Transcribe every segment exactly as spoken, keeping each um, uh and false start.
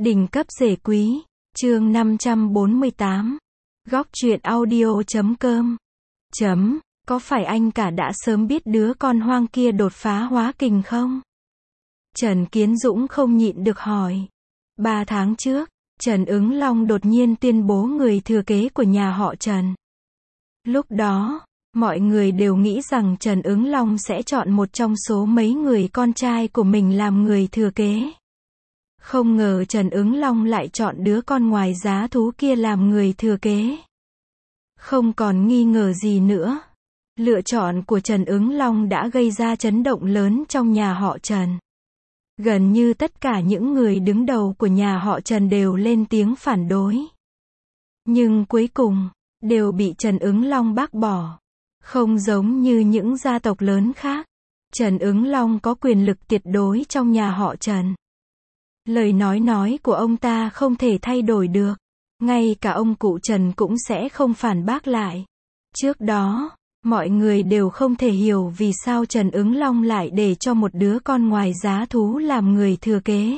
Đỉnh cấp rể quý, chương năm trăm bốn mươi tám. Góc truyện audio chấm com. Chấm, có phải anh cả đã sớm biết đứa con hoang kia đột phá hóa kình không? Trần Kiến Dũng không nhịn được hỏi. Ba tháng trước, Trần Ứng Long đột nhiên tuyên bố người thừa kế của nhà họ Trần. Lúc đó, mọi người đều nghĩ rằng Trần Ứng Long sẽ chọn một trong số mấy người con trai của mình làm người thừa kế. Không ngờ Trần Ứng Long lại chọn đứa con ngoài giá thú kia làm người thừa kế. Không còn nghi ngờ gì nữa. Lựa chọn của Trần Ứng Long đã gây ra chấn động lớn trong nhà họ Trần. Gần như tất cả những người đứng đầu của nhà họ Trần đều lên tiếng phản đối. Nhưng cuối cùng, đều bị Trần Ứng Long bác bỏ. Không giống như những gia tộc lớn khác, Trần Ứng Long có quyền lực tuyệt đối trong nhà họ Trần. Lời nói nói của ông ta không thể thay đổi được. Ngay cả ông cụ Trần cũng sẽ không phản bác lại. Trước đó, mọi người đều không thể hiểu vì sao Trần Ứng Long lại để cho một đứa con ngoài giá thú làm người thừa kế.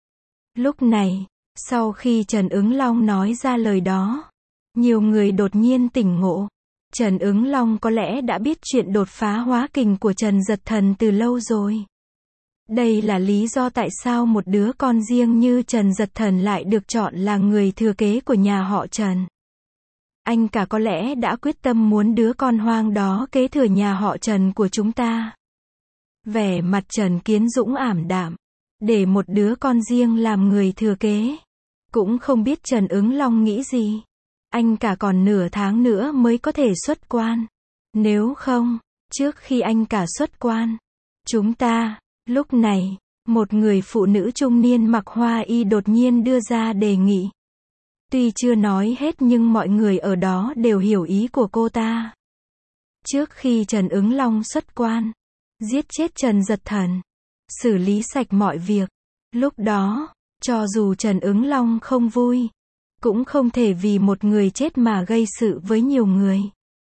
Lúc này, sau khi Trần Ứng Long nói ra lời đó, nhiều người đột nhiên tỉnh ngộ. Trần Ứng Long có lẽ đã biết chuyện đột phá hóa kình của Trần Dật Thần từ lâu rồi. Đây là lý do tại sao một đứa con riêng như Trần Dật Thần lại được chọn là người thừa kế của nhà họ Trần. Anh cả có lẽ đã quyết tâm muốn đứa con hoang đó kế thừa nhà họ Trần của chúng ta. Vẻ mặt Trần Kiến Dũng ảm đạm. Để một đứa con riêng làm người thừa kế. Cũng không biết Trần Ứng Long nghĩ gì. Anh cả còn nửa tháng nữa mới có thể xuất quan. Nếu không, trước khi anh cả xuất quan, chúng ta... Lúc này, một người phụ nữ trung niên mặc hoa y đột nhiên đưa ra đề nghị. Tuy chưa nói hết nhưng mọi người ở đó đều hiểu ý của cô ta. Trước khi Trần Ứng Long xuất quan, giết chết Trần Dật Thần, xử lý sạch mọi việc. Lúc đó, cho dù Trần Ứng Long không vui, cũng không thể vì một người chết mà gây sự với nhiều người.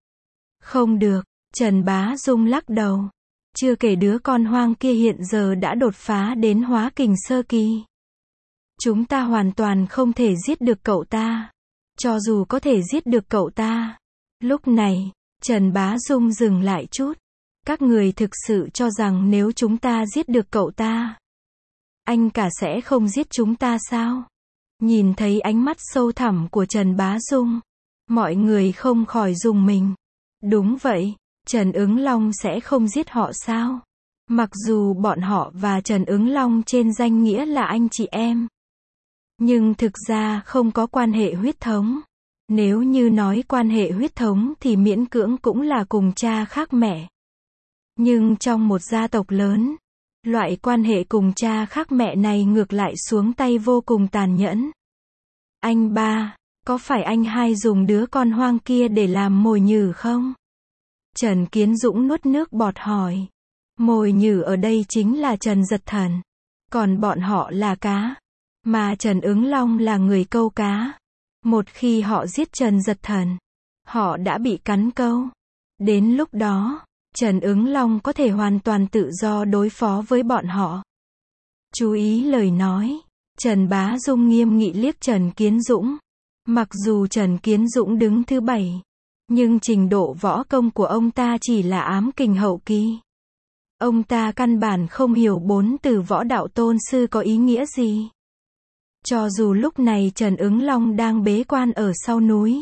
Không được, Trần Bá Dung lắc đầu. Chưa kể đứa con hoang kia hiện giờ đã đột phá đến hóa kình sơ kỳ. Chúng ta hoàn toàn không thể giết được cậu ta. Cho dù có thể giết được cậu ta. Lúc này, Trần Bá Dung dừng lại chút. Các người thực sự cho rằng nếu chúng ta giết được cậu ta, anh cả sẽ không giết chúng ta sao? Nhìn thấy ánh mắt sâu thẳm của Trần Bá Dung, mọi người không khỏi rùng mình. Đúng vậy. Trần Ứng Long sẽ không giết họ sao? Mặc dù bọn họ và Trần Ứng Long trên danh nghĩa là anh chị em, nhưng thực ra không có quan hệ huyết thống. Nếu như nói quan hệ huyết thống thì miễn cưỡng cũng là cùng cha khác mẹ. Nhưng trong một gia tộc lớn, loại quan hệ cùng cha khác mẹ này ngược lại xuống tay vô cùng tàn nhẫn. Anh ba, có phải anh hai dùng đứa con hoang kia để làm mồi nhử không? Trần Kiến Dũng nuốt nước bọt hỏi. Mồi nhử ở đây chính là Trần Dật Thần. Còn bọn họ là cá. Mà Trần Ứng Long là người câu cá. Một khi họ giết Trần Dật Thần, họ đã bị cắn câu. Đến lúc đó, Trần Ứng Long có thể hoàn toàn tự do đối phó với bọn họ. Chú ý lời nói. Trần Bá Dung nghiêm nghị liếc Trần Kiến Dũng. Mặc dù Trần Kiến Dũng đứng thứ bảy, nhưng trình độ võ công của ông ta chỉ là ám kình hậu kỳ. Ông ta căn bản không hiểu bốn từ võ đạo tôn sư có ý nghĩa gì. Cho dù lúc này Trần Ứng Long đang bế quan ở sau núi.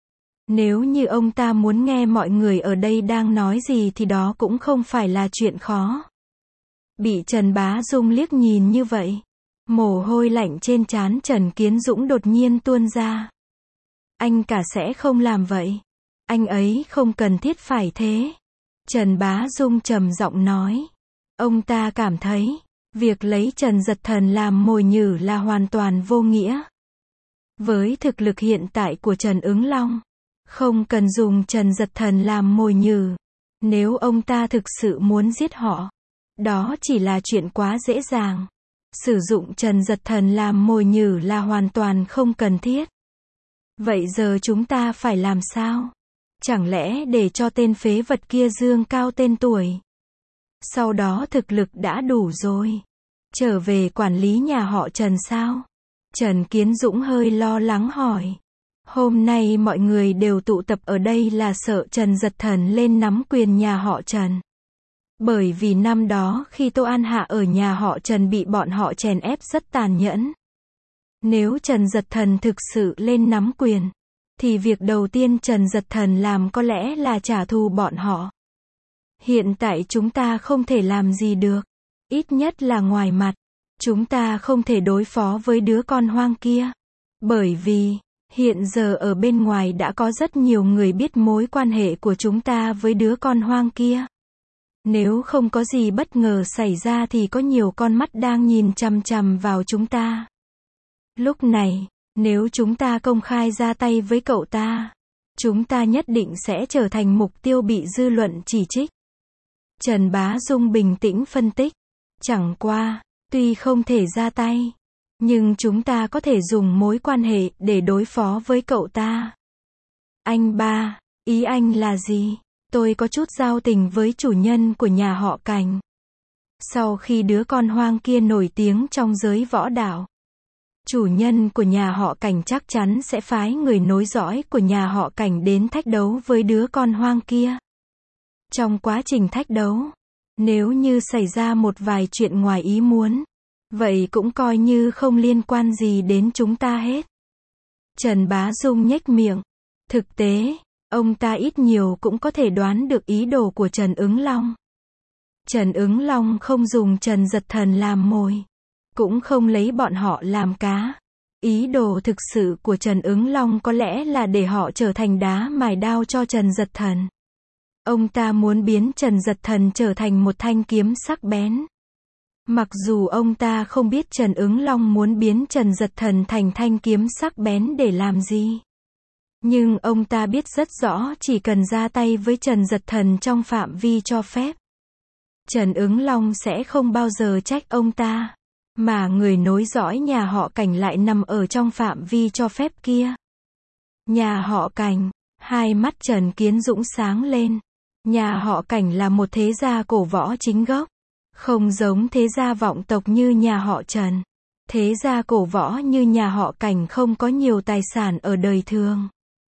Nếu như ông ta muốn nghe mọi người ở đây đang nói gì thì đó cũng không phải là chuyện khó. Bị Trần Bá Dung liếc nhìn như vậy, mồ hôi lạnh trên trán Trần Kiến Dũng đột nhiên tuôn ra. Anh cả sẽ không làm vậy. Anh ấy không cần thiết phải thế. Trần Bá Dung trầm giọng nói. Ông ta cảm thấy, việc lấy Trần Dật Thần làm mồi nhử là hoàn toàn vô nghĩa. Với thực lực hiện tại của Trần Ứng Long, không cần dùng Trần Dật Thần làm mồi nhử. Nếu ông ta thực sự muốn giết họ, đó chỉ là chuyện quá dễ dàng. Sử dụng Trần Dật Thần làm mồi nhử là hoàn toàn không cần thiết. Vậy giờ chúng ta phải làm sao? Chẳng lẽ để cho tên phế vật kia dương cao tên tuổi? Sau đó thực lực đã đủ rồi, trở về quản lý nhà họ Trần sao? Trần Kiến Dũng hơi lo lắng hỏi. Hôm nay mọi người đều tụ tập ở đây là sợ Trần Giật Thần lên nắm quyền nhà họ Trần. Bởi vì năm đó khi Tô An Hạ ở nhà họ Trần bị bọn họ chèn ép rất tàn nhẫn. Nếu Trần Giật Thần thực sự lên nắm quyền, thì việc đầu tiên Trần Giật Thần làm có lẽ là trả thù bọn họ. Hiện tại chúng ta không thể làm gì được. Ít nhất là ngoài mặt. Chúng ta không thể đối phó với đứa con hoang kia. Bởi vì, hiện giờ ở bên ngoài đã có rất nhiều người biết mối quan hệ của chúng ta với đứa con hoang kia. Nếu không có gì bất ngờ xảy ra thì có nhiều con mắt đang nhìn chằm chằm vào chúng ta. Lúc này, nếu chúng ta công khai ra tay với cậu ta, chúng ta nhất định sẽ trở thành mục tiêu bị dư luận chỉ trích. Trần Bá Dung bình tĩnh phân tích. Chẳng qua, tuy không thể ra tay, nhưng chúng ta có thể dùng mối quan hệ để đối phó với cậu ta. Anh ba, ý anh là gì? Tôi có chút giao tình với chủ nhân của nhà họ Cảnh. Sau khi đứa con hoang kia nổi tiếng trong giới võ đạo, chủ nhân của nhà họ Cảnh chắc chắn sẽ phái người nối dõi của nhà họ Cảnh đến thách đấu với đứa con hoang kia. Trong quá trình thách đấu, nếu như xảy ra một vài chuyện ngoài ý muốn, vậy cũng coi như không liên quan gì đến chúng ta hết. Trần Bá Dung nhếch miệng. Thực tế, ông ta ít nhiều cũng có thể đoán được ý đồ của Trần Ứng Long. Trần Ứng Long không dùng Trần Giật Thần làm mồi, cũng không lấy bọn họ làm cá. Ý đồ thực sự của Trần Ứng Long có lẽ là để họ trở thành đá mài đao cho Trần Giật Thần. Ông ta muốn biến Trần Giật Thần trở thành một thanh kiếm sắc bén. Mặc dù ông ta không biết Trần Ứng Long muốn biến Trần Giật Thần thành thanh kiếm sắc bén để làm gì. Nhưng ông ta biết rất rõ chỉ cần ra tay với Trần Giật Thần trong phạm vi cho phép, Trần Ứng Long sẽ không bao giờ trách ông ta. Mà người nối dõi nhà họ Cảnh lại nằm ở trong phạm vi cho phép kia. Nhà họ Cảnh, hai mắt Trần Kiến Dũng sáng lên. Nhà họ Cảnh là một thế gia cổ võ chính gốc. Không giống thế gia vọng tộc như nhà họ Trần. Thế gia cổ võ như nhà họ Cảnh không có nhiều tài sản ở đời thường.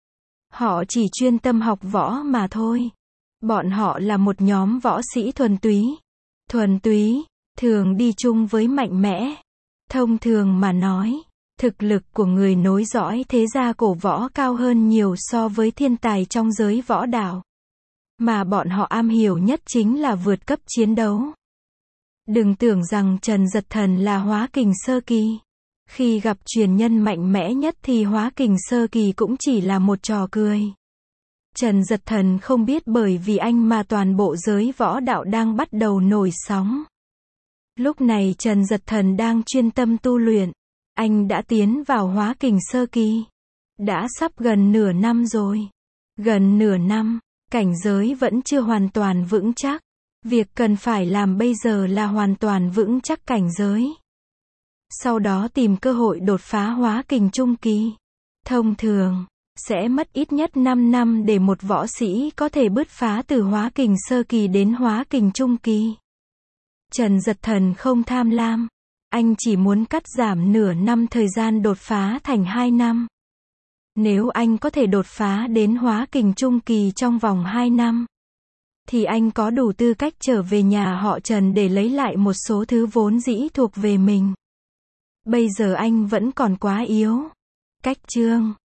Họ chỉ chuyên tâm học võ mà thôi. Bọn họ là một nhóm võ sĩ thuần túy. Thuần túy, thường đi chung với mạnh mẽ. Thông thường mà nói, thực lực của người nối dõi thế gia cổ võ cao hơn nhiều so với thiên tài trong giới võ đạo. Mà bọn họ am hiểu nhất chính là vượt cấp chiến đấu. Đừng tưởng rằng Trần Giật Thần là hóa kình sơ kỳ. Khi gặp truyền nhân mạnh mẽ nhất thì hóa kình sơ kỳ cũng chỉ là một trò cười. Trần Giật Thần không biết bởi vì anh mà toàn bộ giới võ đạo đang bắt đầu nổi sóng. Lúc này Trần Giật Thần đang chuyên tâm tu luyện. Anh đã tiến vào hóa kình sơ kỳ. Đã sắp gần nửa năm rồi. Gần nửa năm, cảnh giới vẫn chưa hoàn toàn vững chắc. Việc cần phải làm bây giờ là hoàn toàn vững chắc cảnh giới. Sau đó tìm cơ hội đột phá hóa kình trung kỳ. Thông thường, sẽ mất ít nhất năm năm để một võ sĩ có thể bứt phá từ hóa kình sơ kỳ đến hóa kình trung kỳ. Trần Giật Thần không tham lam. Anh chỉ muốn cắt giảm nửa năm thời gian đột phá thành hai năm. Nếu anh có thể đột phá đến hóa kình trung kỳ trong vòng hai năm, thì anh có đủ tư cách trở về nhà họ Trần để lấy lại một số thứ vốn dĩ thuộc về mình. Bây giờ anh vẫn còn quá yếu. Cách chương